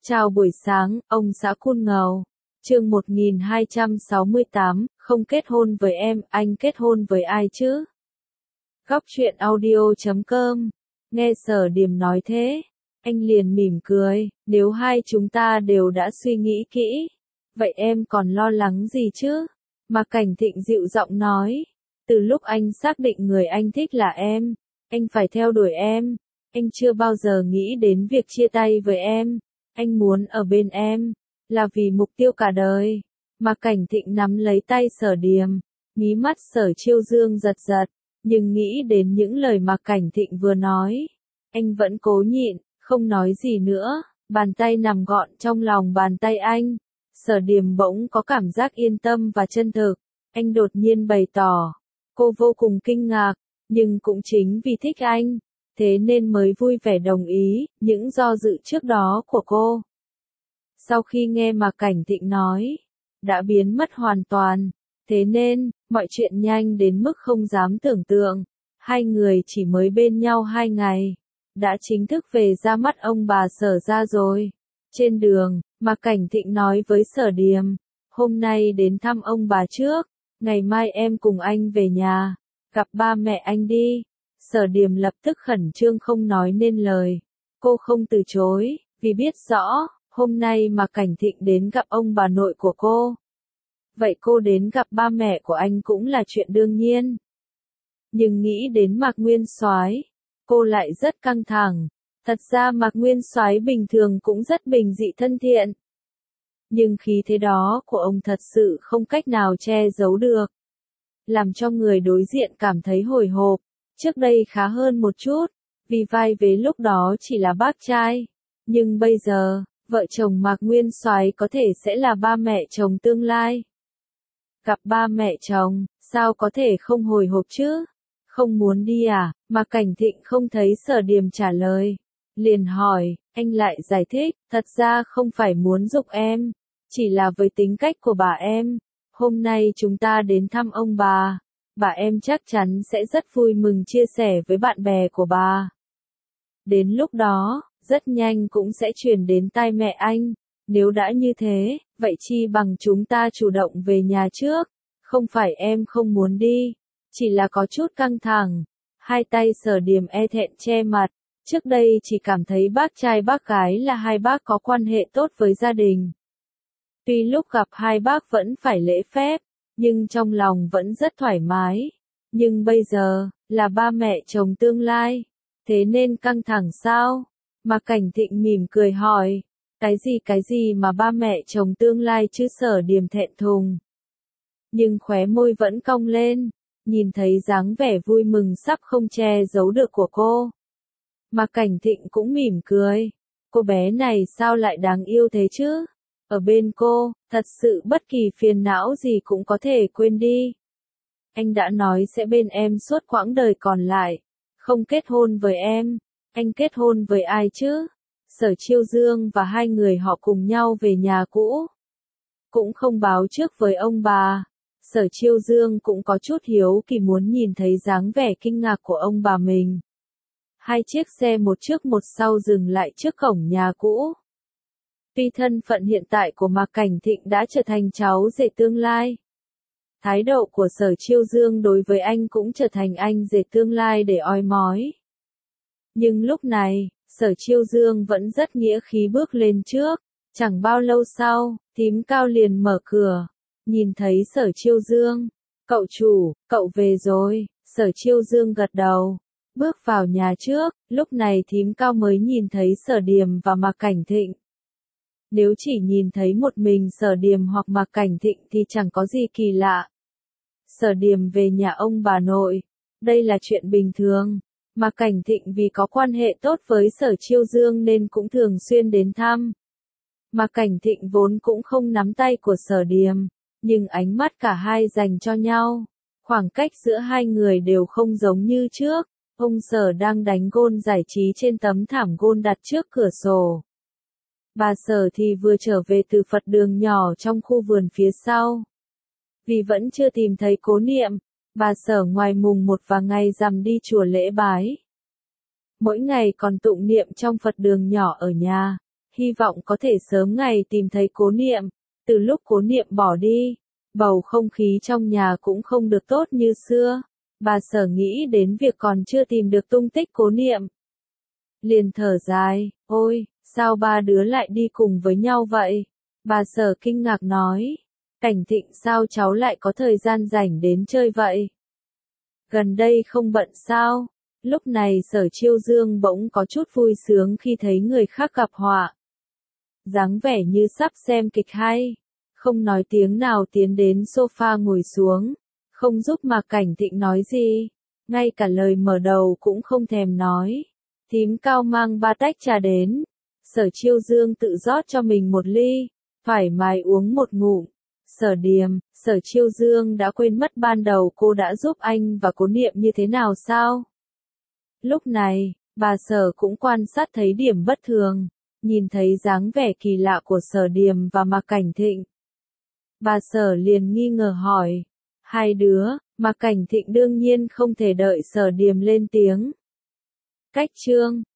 Chào buổi sáng, ông xã Cun Ngầu. Chương 1268, không kết hôn với em, anh kết hôn với ai chứ? Góc truyện audio.com. Nghe Sở Điềm nói thế, anh liền mỉm cười, nếu hai chúng ta đều đã suy nghĩ kỹ, vậy em còn lo lắng gì chứ? Mạc Cảnh Thịnh dịu giọng nói, từ lúc anh xác định người anh thích là em, anh phải theo đuổi em, anh chưa bao giờ nghĩ đến việc chia tay với em. Anh muốn ở bên em, là vì mục tiêu cả đời. Mạc Cảnh Thịnh nắm lấy tay Sở Điềm, mí mắt Sở Chiêu Dương giật giật, nhưng nghĩ đến những lời Mạc Cảnh Thịnh vừa nói, anh vẫn cố nhịn, không nói gì nữa, bàn tay nằm gọn trong lòng bàn tay anh. Sở Điềm bỗng có cảm giác yên tâm và chân thực, anh đột nhiên bày tỏ, cô vô cùng kinh ngạc, nhưng cũng chính vì thích anh, thế nên mới vui vẻ đồng ý những do dự trước đó của cô. Sau khi nghe Mạc Cảnh Thịnh nói, đã biến mất hoàn toàn, thế nên, mọi chuyện nhanh đến mức không dám tưởng tượng. Hai người chỉ mới bên nhau 2 ngày, đã chính thức về ra mắt ông bà Sở ra rồi. Trên đường, Mạc Cảnh Thịnh nói với Sở Điềm, hôm nay đến thăm ông bà trước, ngày mai em cùng anh về nhà, gặp ba mẹ anh đi. Sở Điềm lập tức khẩn trương không nói nên lời. Cô không từ chối, vì biết rõ, hôm nay Mạc Cảnh Thịnh đến gặp ông bà nội của cô. Vậy cô đến gặp ba mẹ của anh cũng là chuyện đương nhiên. Nhưng nghĩ đến Mạc Nguyên Soái, cô lại rất căng thẳng. Thật ra Mạc Nguyên Soái bình thường cũng rất bình dị thân thiện. Nhưng khí thế đó của ông thật sự không cách nào che giấu được. Làm cho người đối diện cảm thấy hồi hộp. Trước đây khá hơn một chút, vì vai vế lúc đó chỉ là bác trai. Nhưng bây giờ, vợ chồng Mạc Nguyên Soái có thể sẽ là ba mẹ chồng tương lai. Gặp ba mẹ chồng, sao có thể không hồi hộp chứ? Không muốn đi à? Mạc Cảnh Thịnh không thấy Sở Điềm trả lời. Liền hỏi, anh lại giải thích, thật ra không phải muốn giục em, chỉ là với tính cách của bà em. Hôm nay chúng ta đến thăm ông bà em chắc chắn sẽ rất vui mừng chia sẻ với bạn bè của bà. Đến lúc đó, rất nhanh cũng sẽ truyền đến tai mẹ anh. Nếu đã như thế, vậy chi bằng chúng ta chủ động về nhà trước. Không phải em không muốn đi, chỉ là có chút căng thẳng. Hai tay Sở Điềm e thẹn che mặt. Trước đây chỉ cảm thấy bác trai bác gái là hai bác có quan hệ tốt với gia đình. Tuy lúc gặp hai bác vẫn phải lễ phép, nhưng trong lòng vẫn rất thoải mái. Nhưng bây giờ, là ba mẹ chồng tương lai. Thế nên căng thẳng sao? Mạc Cảnh Thịnh mỉm cười hỏi. Cái gì mà ba mẹ chồng tương lai chứ? Sở Điềm thẹn thùng. Nhưng khóe môi vẫn cong lên. Nhìn thấy dáng vẻ vui mừng sắp không che giấu được của cô. Mạc Cảnh Thịnh cũng mỉm cười. Cô bé này sao lại đáng yêu thế chứ? Ở bên cô, thật sự bất kỳ phiền não gì cũng có thể quên đi. Anh đã nói sẽ bên em suốt quãng đời còn lại. Không kết hôn với em. Anh kết hôn với ai chứ? Sở Chiêu Dương và hai người họ cùng nhau về nhà cũ. Cũng không báo trước với ông bà. Sở Chiêu Dương cũng có chút hiếu kỳ muốn nhìn thấy dáng vẻ kinh ngạc của ông bà mình. Hai chiếc xe một trước một sau dừng lại trước cổng nhà cũ. Tuy thân phận hiện tại của Mạc Cảnh Thịnh đã trở thành cháu rể tương lai. Thái độ của Sở Chiêu Dương đối với anh cũng trở thành anh rể tương lai để oi mói. Nhưng lúc này, Sở Chiêu Dương vẫn rất nghĩa khí bước lên trước. Chẳng bao lâu sau, thím Cao liền mở cửa. Nhìn thấy Sở Chiêu Dương. Cậu chủ, cậu về rồi. Sở Chiêu Dương gật đầu. Bước vào nhà trước, lúc này thím Cao mới nhìn thấy Sở Điềm và Mạc Cảnh Thịnh. Nếu chỉ nhìn thấy một mình Sở Điềm hoặc Mạc Cảnh Thịnh thì chẳng có gì kỳ lạ. Sở Điềm về nhà ông bà nội. Đây là chuyện bình thường. Mạc Cảnh Thịnh vì có quan hệ tốt với Sở Chiêu Dương nên cũng thường xuyên đến thăm. Mạc Cảnh Thịnh vốn cũng không nắm tay của Sở Điềm, nhưng ánh mắt cả hai dành cho nhau. Khoảng cách giữa hai người đều không giống như trước. Ông Sở đang đánh gôn giải trí trên tấm thảm gôn đặt trước cửa sổ. Bà Sở thì vừa trở về từ Phật đường nhỏ trong khu vườn phía sau. Vì vẫn chưa tìm thấy Cố Niệm, bà Sở ngoài mùng 1 và ngày rằm đi chùa lễ bái. Mỗi ngày còn tụng niệm trong Phật đường nhỏ ở nhà. hy vọng có thể sớm ngày tìm thấy Cố Niệm. Từ lúc Cố Niệm bỏ đi, bầu không khí trong nhà cũng không được tốt như xưa. Bà Sở nghĩ đến việc còn chưa tìm được tung tích Cố Niệm. Liền thở dài, ôi, sao ba đứa lại đi cùng với nhau vậy? Bà Sở kinh ngạc nói, Cảnh Thịnh sao cháu lại có thời gian rảnh đến chơi vậy? Gần đây không bận sao? Lúc này Sở Chiêu Dương bỗng có chút vui sướng khi thấy người khác gặp họa. Dáng vẻ như sắp xem kịch hay, không nói tiếng nào tiến đến sofa ngồi xuống, không giúp mà Cảnh Thịnh nói gì, ngay cả lời mở đầu cũng không thèm nói. Thím Cao mang 3 tách trà đến, Sở Chiêu Dương tự rót cho mình một ly, thoải mái uống một ngụm. Sở Chiêu Dương đã quên mất ban đầu cô đã giúp anh và Cố Niệm như thế nào sao? Lúc này, bà Sở cũng quan sát thấy điểm bất thường, nhìn thấy dáng vẻ kỳ lạ của Sở Điềm và Mạc Cảnh Thịnh. Bà Sở liền nghi ngờ hỏi, hai đứa, Mạc Cảnh Thịnh đương nhiên không thể đợi Sở Điềm lên tiếng. Cách chương